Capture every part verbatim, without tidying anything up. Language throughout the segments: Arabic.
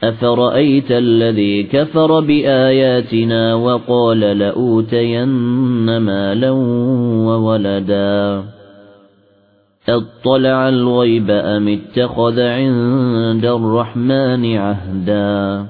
أفرأيت الذي كفر بآياتنا وقال لأوتين مالا وولدا أطلع الغيب أم اتخذ عند الرحمن عهدا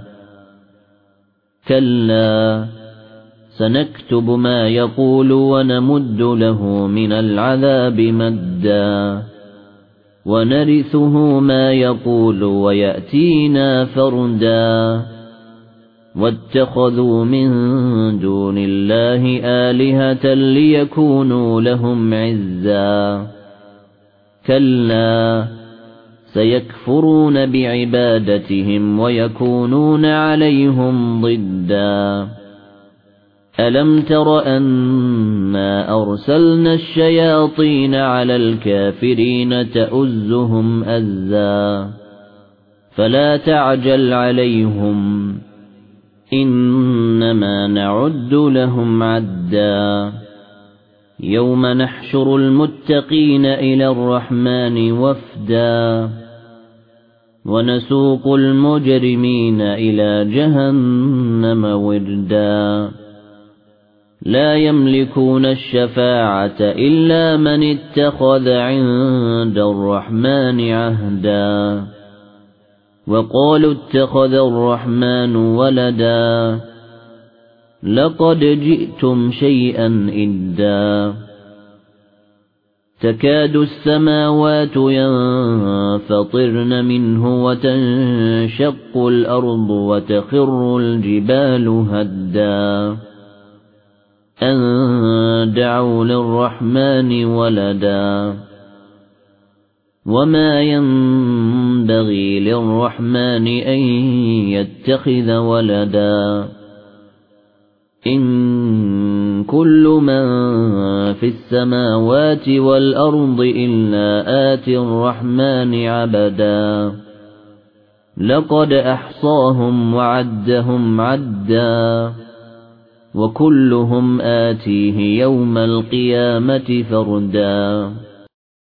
كلا سنكتب ما يقول ونمد له من العذاب مدا ونرثه ما يقول ويأتينا فردا واتخذوا من دون الله آلهة ليكونوا لهم عزا كلا سيكفرون بعبادتهم ويكونون عليهم ضدا ألم تر أنا أرسلنا الشياطين على الكافرين تؤزهم أزا فلا تعجل عليهم إنما نعد لهم عدا يوم نحشر المتقين إلى الرحمن وفدا ونسوق المجرمين إلى جهنم وردا لا يملكون الشفاعة إلا من اتخذ عند الرحمن عهدا وقالوا اتخذ الرحمن ولدا لقد جئتم شيئا إدا تكاد السماوات ينفطرن منه وتنشق الأرض وتخر الجبال هدا أن دعوا للرحمن ولدا وما ينبغي للرحمن أن يتخذ ولدا إن كل من في السماوات والأرض إلا آتي الرحمن عبدا لقد أحصاهم وعدهم عدا وكلهم آتيه يوم القيامة فردا